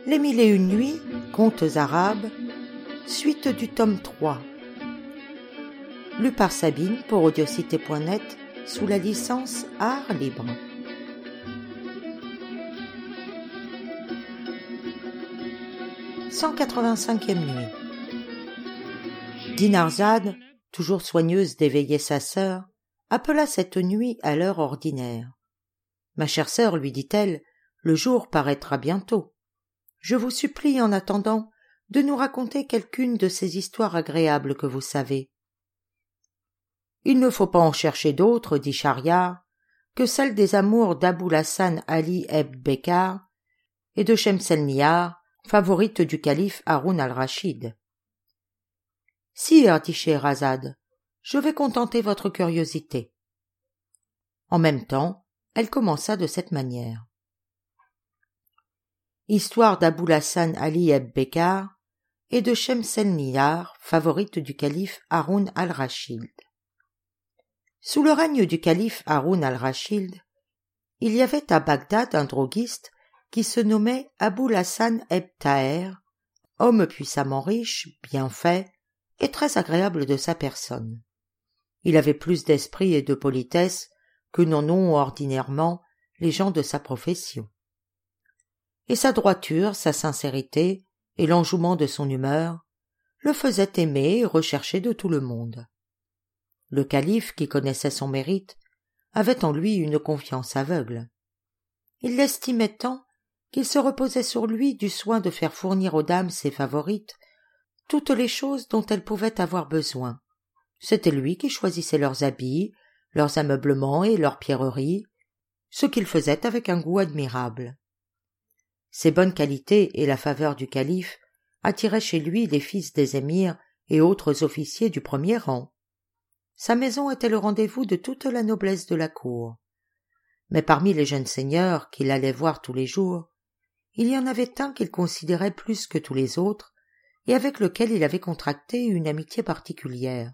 Les Mille et une nuits, contes arabes, suite du tome 3. Lu par Sabine pour audiocité.net sous la licence Art Libre. « 185e nuit. Dinarzade, toujours soigneuse d'éveiller sa sœur, appela cette nuit à l'heure ordinaire. « Ma chère sœur, lui dit-elle, le jour paraîtra bientôt. Je vous supplie en attendant de nous raconter quelqu'une de ces histoires agréables que vous savez. »« Il ne faut pas en chercher d'autres, dit Schahriar, que celle des amours d'Aboul Hassan Ali Ebn Bekkar et de Shemselnihar, favorite du calife Haroun al-Rachid. »« Sire, dit Scheherazade, je vais contenter votre curiosité. » En même temps, elle commença de cette manière. Histoire d'Aboul Hassan Ali Ebn Bekkar et de Shemselnihar, favorite du calife Haroun al-Rachid. Sous le règne du calife Haroun al-Rachid, il y avait à Bagdad un droguiste qui se nommait Aboul Hassan Ebn Taher, homme puissamment riche, bien fait et très agréable de sa personne. Il avait plus d'esprit et de politesse que n'en ont ordinairement les gens de sa profession. Et sa droiture, sa sincérité et l'enjouement de son humeur le faisaient aimer et rechercher de tout le monde. Le calife, qui connaissait son mérite, avait en lui une confiance aveugle. Il l'estimait tant qu'il se reposait sur lui du soin de faire fournir aux dames ses favorites toutes les choses dont elles pouvaient avoir besoin. C'était lui qui choisissait leurs habits, leurs ameublements et leurs pierreries, ce qu'il faisait avec un goût admirable. Ses bonnes qualités et la faveur du calife attiraient chez lui les fils des émirs et autres officiers du premier rang. Sa maison était le rendez-vous de toute la noblesse de la cour. Mais parmi les jeunes seigneurs qu'il allait voir tous les jours, il y en avait un qu'il considérait plus que tous les autres et avec lequel il avait contracté une amitié particulière.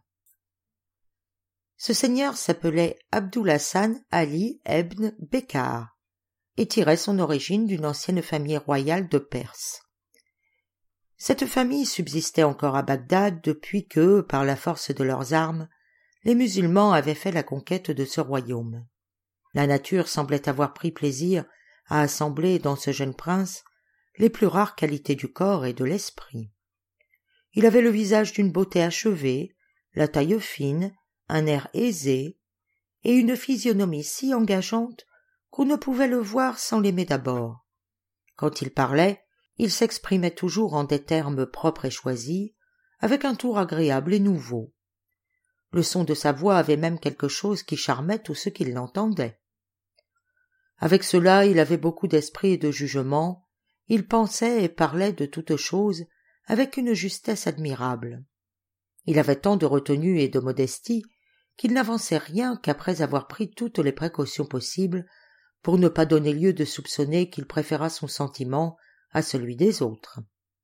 Ce seigneur s'appelait Aboul Hassan Ali Ebn Bekkar et tirait son origine d'une ancienne famille royale de Perse. Cette famille subsistait encore à Bagdad depuis que, par la force de leurs armes, les musulmans avaient fait la conquête de ce royaume. La nature semblait avoir pris plaisir à assembler dans ce jeune prince les plus rares qualités du corps et de l'esprit. Il avait le visage d'une beauté achevée, la taille fine, un air aisé et une physionomie si engageante qu'on ne pouvait le voir sans l'aimer d'abord. Quand il parlait, il s'exprimait toujours en des termes propres et choisis, avec un tour agréable et nouveau. Le son de sa voix avait même quelque chose qui charmait tous ceux qui l'entendaient. Avec cela, il avait beaucoup d'esprit et de jugement, il pensait et parlait de toutes choses avec une justesse admirable. Il avait tant de retenue et de modestie qu'il n'avançait rien qu'après avoir pris toutes les précautions possibles pour ne pas donner lieu de soupçonner qu'il préférât son sentiment à celui des autres.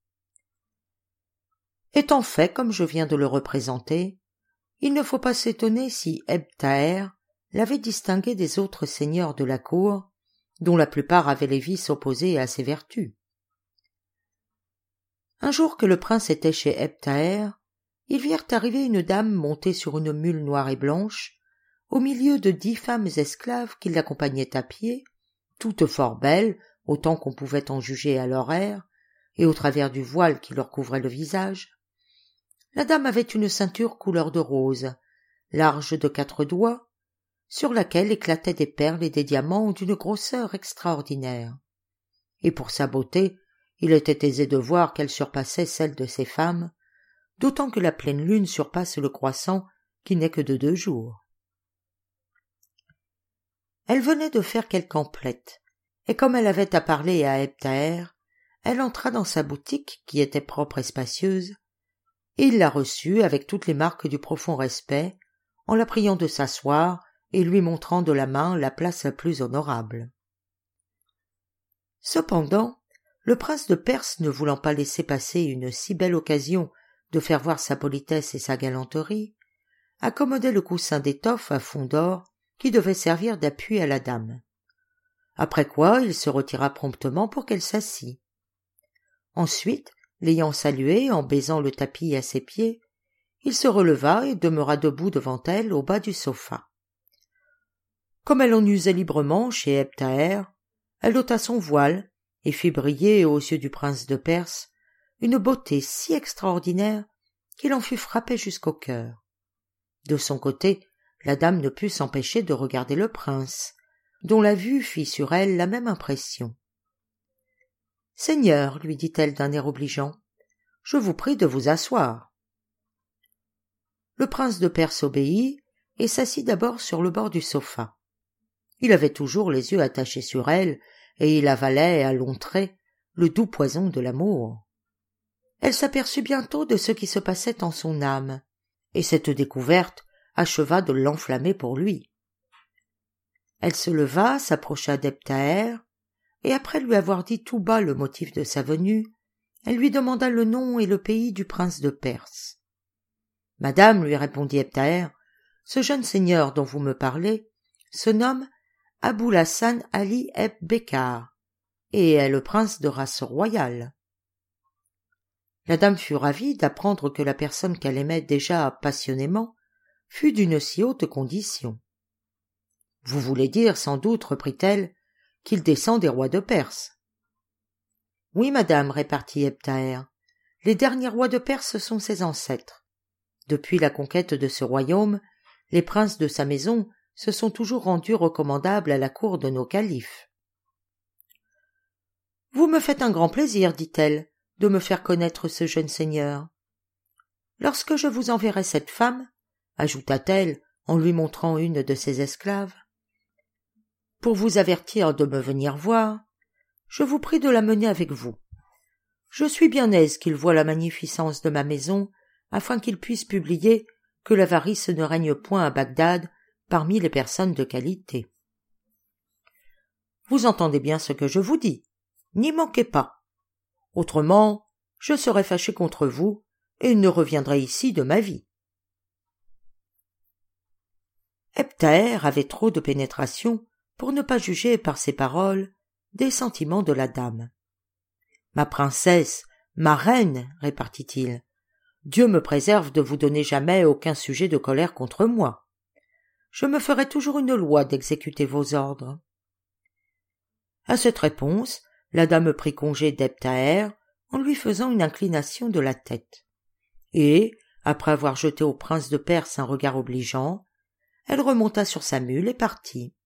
Étant fait comme je viens de le représenter, il ne faut pas s'étonner si Ebn Taher l'avait distingué des autres seigneurs de la cour, dont la plupart avaient les vices opposés à ses vertus. Un jour que le prince était chez Ebn Taher, ils virent arriver une dame montée sur une mule noire et blanche, au milieu de 10 femmes esclaves qui l'accompagnaient à pied, toutes fort belles, autant qu'on pouvait en juger à leur air, et au travers du voile qui leur couvrait le visage. La dame avait une ceinture couleur de rose, large de 4 doigts, sur laquelle éclataient des perles et des diamants d'une grosseur extraordinaire. Et pour sa beauté, il était aisé de voir qu'elle surpassait celle de ses femmes, d'autant que la pleine lune surpasse le croissant qui n'est que de 2 jours. Elle venait de faire quelque emplette, et comme elle avait à parler à Ebn Taher, elle entra dans sa boutique qui était propre et spacieuse, et il la reçut avec toutes les marques du profond respect, en la priant de s'asseoir et lui montrant de la main la place la plus honorable. Cependant, le prince de Perse, ne voulant pas laisser passer une si belle occasion de faire voir sa politesse et sa galanterie, accommodait le coussin d'étoffe à fond d'or qui devait servir d'appui à la dame. Après quoi il se retira promptement pour qu'elle s'assît. Ensuite, l'ayant saluée en baisant le tapis à ses pieds, il se releva et demeura debout devant elle au bas du sofa. Comme elle en usait librement chez Ebn Thaher, elle ôta son voile et fit briller aux yeux du prince de Perse une beauté si extraordinaire qu'il en fut frappé jusqu'au cœur. De son côté, la dame ne put s'empêcher de regarder le prince, dont la vue fit sur elle la même impression. « Seigneur, lui dit-elle d'un air obligeant, je vous prie de vous asseoir. » Le prince de Perse obéit et s'assit d'abord sur le bord du sofa. Il avait toujours les yeux attachés sur elle et il avalait à longs traits le doux poison de l'amour. Elle s'aperçut bientôt de ce qui se passait en son âme, et cette découverte acheva de l'enflammer pour lui. Elle se leva, s'approcha d'Ebn Thaher, et après lui avoir dit tout bas le motif de sa venue, elle lui demanda le nom et le pays du prince de Perse. « Madame, lui répondit Ebn Thaher, ce jeune seigneur dont vous me parlez se nomme Abul Hassan Ali Ebn Becar, et est le prince de race royale. » La dame fut ravie d'apprendre que la personne qu'elle aimait déjà passionnément fut d'une si haute condition. « Vous voulez dire, sans doute, reprit-elle, qu'il descend des rois de Perse. »« Oui, madame, répartit Ebn Thaher, les derniers rois de Perse sont ses ancêtres. Depuis la conquête de ce royaume, les princes de sa maison se sont toujours rendus recommandables à la cour de nos califes. »« Vous me faites un grand plaisir, dit-elle, de me faire connaître ce jeune seigneur. Lorsque je vous enverrai cette femme, ajouta-t-elle en lui montrant une de ses esclaves, pour vous avertir de me venir voir, je vous prie de la mener avec vous. Je suis bien aise qu'il voie la magnificence de ma maison, afin qu'il puisse publier que l'avarice ne règne point à Bagdad parmi les personnes de qualité. Vous entendez bien ce que je vous dis, n'y manquez pas. Autrement, je serai fâché contre vous et ne reviendrai ici de ma vie. » Ebn Thaher avait trop de pénétration pour ne pas juger par ses paroles des sentiments de la dame. « Ma princesse, ma reine, répartit-il, Dieu me préserve de vous donner jamais aucun sujet de colère contre moi. Je me ferai toujours une loi d'exécuter vos ordres. » À cette réponse, la dame prit congé d'Ebn Thaher en lui faisant une inclination de la tête. Et, après avoir jeté au prince de Perse un regard obligeant, elle remonta sur sa mule et partit.